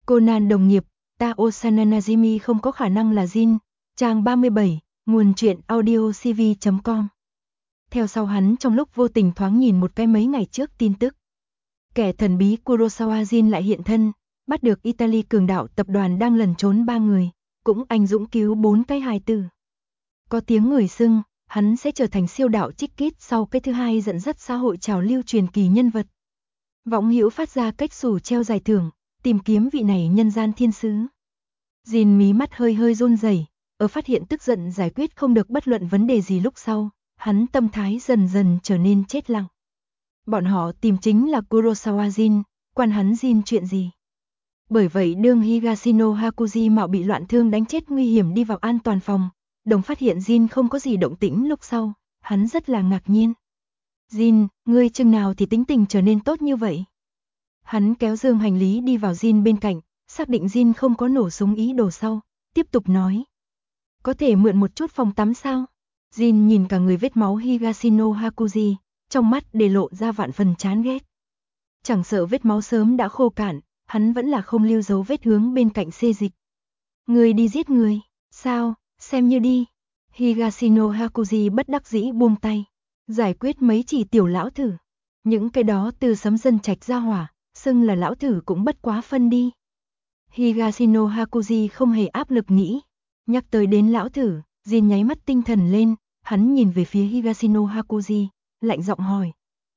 Conan đồng nghiệp, Tao Sananajimi không có khả năng là Jin, trang 37, nguồn truyện audio cv.com. Theo sau hắn trong lúc vô tình thoáng nhìn một cái mấy ngày trước tin tức. Kẻ thần bí Kurosawa Jin lại hiện thân, bắt được Italy cường đạo tập đoàn đang lẩn trốn 3 người, cũng anh dũng cứu 4 cái hài tử. Có tiếng người xưng, hắn sẽ trở thành siêu đạo Trích Kít sau cái thứ hai dẫn dắt xã hội trào lưu truyền kỳ nhân vật. Võng hữu phát ra cách xù treo giải thưởng, tìm kiếm vị này nhân gian thiên sứ. Jin mí mắt hơi hơi run rẩy, ở phát hiện tức giận giải quyết không được bất luận vấn đề gì lúc sau, hắn tâm thái dần dần trở nên chết lặng. Bọn họ tìm chính là Kurosawa Jin, quan hắn Jin chuyện gì? Bởi vậy đương Higashino Hakuji mạo bị loạn thương đánh chết nguy hiểm đi vào an toàn phòng, đồng phát hiện Jin không có gì động tĩnh lúc sau, hắn rất là ngạc nhiên. Jin, ngươi chừng nào thì tính tình trở nên tốt như vậy? Hắn kéo dương hành lý đi vào Jin bên cạnh, xác định Jin không có nổ súng ý đồ sau, tiếp tục nói. Có thể mượn một chút phòng tắm sao? Jin nhìn cả người vết máu Higashino Hakuji, trong mắt để lộ ra vạn phần chán ghét. Chẳng sợ vết máu sớm đã khô cạn, hắn vẫn là không lưu dấu vết hướng bên cạnh xê dịch. Người đi giết người, sao, xem như đi. Higashino Hakuji bất đắc dĩ buông tay, giải quyết mấy chỉ tiểu lão thử. Những cái đó từ sấm dân trạch ra hỏa, xưng là lão thử cũng bất quá phân đi. Higashino Hakuji không hề áp lực nghĩ. Nhắc tới đến lão thử, Jin nháy mắt tinh thần lên, hắn nhìn về phía Higashino Hakuji, lạnh giọng hỏi.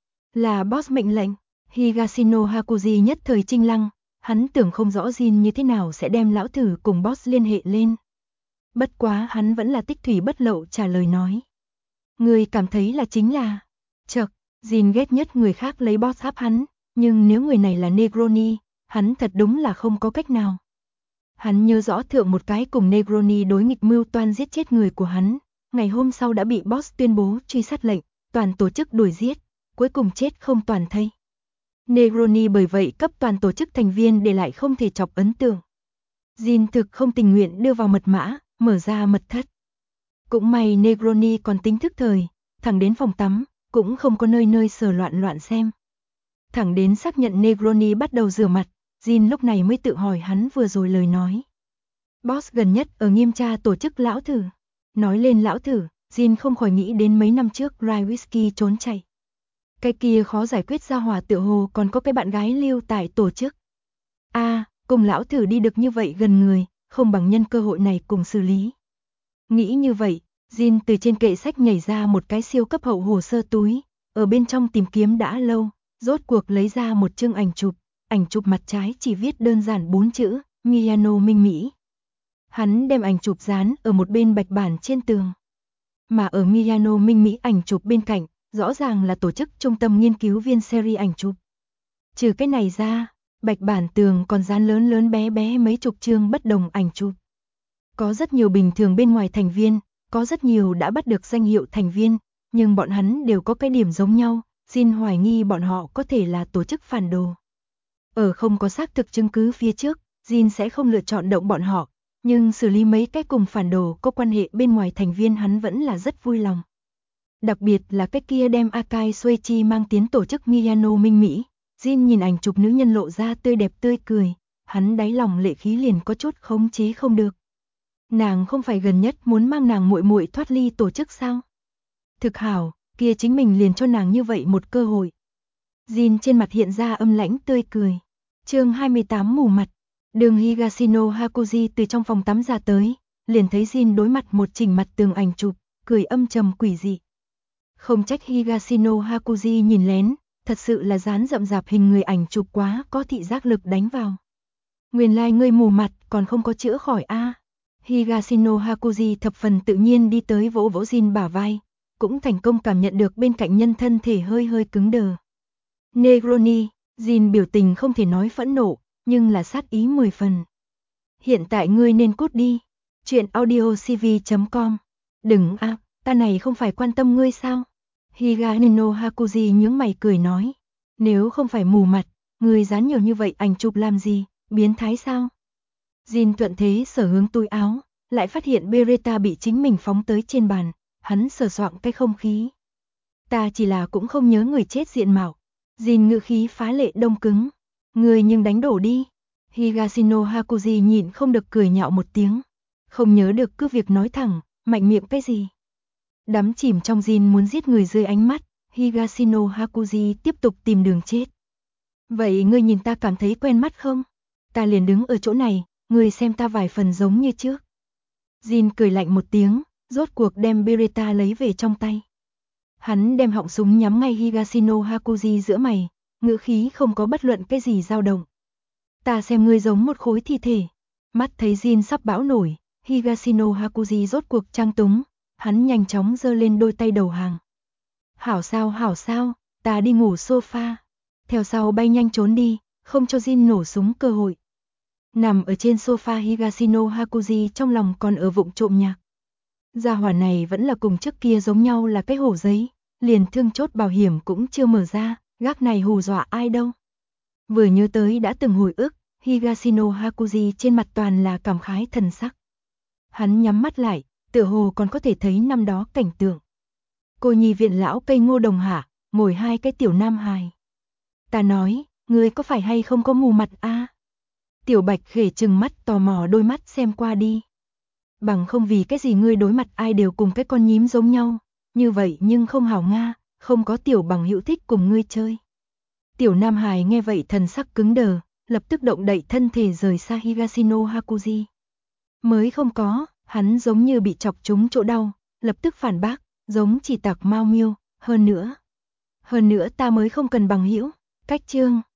Là boss mệnh lệnh? Higashino Hakuji nhất thời chinh lăng, hắn tưởng không rõ Jin như thế nào sẽ đem lão thử cùng boss liên hệ lên. Bất quá hắn vẫn là tích thủy bất lậu trả lời nói. Người cảm thấy là chính là... Chậc, Jin ghét nhất người khác lấy boss áp hắn, nhưng nếu người này là Negroni, hắn thật đúng là không có cách nào. Hắn nhớ rõ thượng một cái cùng Negroni đối nghịch mưu toan giết chết người của hắn, ngày hôm sau đã bị boss tuyên bố truy sát lệnh, toàn tổ chức đuổi giết, cuối cùng chết không toàn thây. Negroni bởi vậy cấp toàn tổ chức thành viên để lại không thể chọc ấn tượng. Jin thực không tình nguyện đưa vào mật mã, mở ra mật thất. Cũng may Negroni còn tính thức thời, thẳng đến phòng tắm, cũng không có nơi nơi sờ loạn xem. Thẳng đến xác nhận Negroni bắt đầu rửa mặt, Jin lúc này mới tự hỏi hắn vừa rồi lời nói. Boss gần nhất ở nghiêm tra tổ chức lão thử. Nói lên lão thử, Jin không khỏi nghĩ đến mấy năm trước Rye Whisky trốn chạy. Cái kia khó giải quyết ra hỏa tựa hồ còn có cái bạn gái lưu tại tổ chức. Cùng lão thử đi được như vậy gần người, không bằng nhân cơ hội này cùng xử lý. Nghĩ như vậy, Jin từ trên kệ sách nhảy ra một cái siêu cấp hậu hồ sơ túi, ở bên trong tìm kiếm đã lâu, rốt cuộc lấy ra một chương ảnh chụp mặt trái chỉ viết đơn giản 4 chữ, Miyano Minh Mỹ. Hắn đem ảnh chụp dán ở một bên bạch bản trên tường. Mà ở Miyano Minh Mỹ ảnh chụp bên cạnh, rõ ràng là tổ chức trung tâm nghiên cứu viên series ảnh chụp. Trừ cái này ra, bạch bản tường còn dán lớn bé mấy chục chương bất đồng ảnh chụp. Có rất nhiều bình thường bên ngoài thành viên, có rất nhiều đã bắt được danh hiệu thành viên, nhưng bọn hắn đều có cái điểm giống nhau, Jin hoài nghi bọn họ có thể là tổ chức phản đồ. Ở không có xác thực chứng cứ phía trước, Jin sẽ không lựa chọn động bọn họ, nhưng xử lý mấy cái cùng phản đồ có quan hệ bên ngoài thành viên hắn vẫn là rất vui lòng. Đặc biệt là cái kia đem Akai Soichi mang tiến tổ chức Miyano Minh Mỹ, Jin nhìn ảnh chụp nữ nhân lộ ra tươi đẹp tươi cười, hắn đáy lòng lệ khí liền có chút khống chế không được. Nàng không phải gần nhất muốn mang nàng muội muội thoát ly tổ chức sao? Thực hảo, kia chính mình liền cho nàng như vậy một cơ hội. Jin trên mặt hiện ra âm lãnh tươi cười. Chương 28 mù mặt. Đường Higashino Hakuji từ trong phòng tắm ra tới, liền thấy Jin đối mặt một chỉnh mặt tường ảnh chụp, cười âm trầm quỷ dị. Không trách Higashino Hakuji nhìn lén, thật sự là dán rậm rạp hình người ảnh chụp quá có thị giác lực đánh vào. Nguyên lai ngươi mù mặt còn không có chữa khỏi a. Higashino Hakuji thập phần tự nhiên đi tới vỗ vỗ Jin bả vai, cũng thành công cảm nhận được bên cạnh nhân thân thể hơi cứng đờ. Negroni, Jin biểu tình không thể nói phẫn nộ, nhưng là sát ý 10 phần. Hiện tại ngươi nên cút đi. Chuyện audio cv.com. Đừng ta này không phải quan tâm ngươi sao? Higashino Hakuji nhướng mày cười nói. Nếu không phải mù mặt, ngươi dán nhiều như vậy ảnh chụp làm gì, biến thái sao? Jin thuận thế sở hướng túi áo, lại phát hiện Beretta bị chính mình phóng tới trên bàn, hắn sờ soạng cái không khí. Ta chỉ là cũng không nhớ người chết diện mạo. Jin ngữ khí phá lệ đông cứng. Người nhưng đánh đổ đi. Higashino Hakuji nhịn không được cười nhạo một tiếng. Không nhớ được cứ việc nói thẳng, mạnh miệng cái gì. Đắm chìm trong Jin muốn giết người dưới ánh mắt, Higashino Hakuji tiếp tục tìm đường chết. Vậy ngươi nhìn ta cảm thấy quen mắt không? Ta liền đứng ở chỗ này, ngươi xem ta vài phần giống như trước. Jin cười lạnh một tiếng, rốt cuộc đem Beretta lấy về trong tay. Hắn đem họng súng nhắm ngay Higashino Hakuji giữa mày, ngữ khí không có bất luận cái gì dao động. Ta xem ngươi giống một khối thi thể. Mắt thấy Jin sắp bão nổi, Higashino Hakuji rốt cuộc trang túng, hắn nhanh chóng giơ lên đôi tay đầu hàng. Hảo sao, ta đi ngủ sofa. Theo sau bay nhanh trốn đi, không cho Jin nổ súng cơ hội. Nằm ở trên sofa Higashino Hakuji trong lòng còn ở vụng trộm nhạc. Gia hỏa này vẫn là cùng trước kia giống nhau là cái hổ giấy, liền thương chốt bảo hiểm cũng chưa mở ra, gác này hù dọa ai đâu. Vừa nhớ tới đã từng hồi ức, Higashino Hakuji trên mặt toàn là cảm khái thần sắc. Hắn nhắm mắt lại, tựa hồ còn có thể thấy năm đó cảnh tượng. Cô nhi viện lão cây ngô đồng hạ, ngồi hai cái tiểu nam hài. Ta nói, ngươi có phải hay không có mù mặt a? Tiểu Bạch Khể trừng mắt tò mò đôi mắt xem qua đi. Bằng không vì cái gì ngươi đối mặt ai đều cùng cái con nhím giống nhau, như vậy nhưng không hảo nga, không có tiểu bằng hữu thích cùng ngươi chơi. Tiểu Nam Hải nghe vậy thần sắc cứng đờ, lập tức động đậy thân thể rời xa Higashino Hakuji. Mới không có, hắn giống như bị chọc trúng chỗ đau, lập tức phản bác, giống chỉ tặc mau miêu, hơn nữa ta mới không cần bằng hữu. Cách chương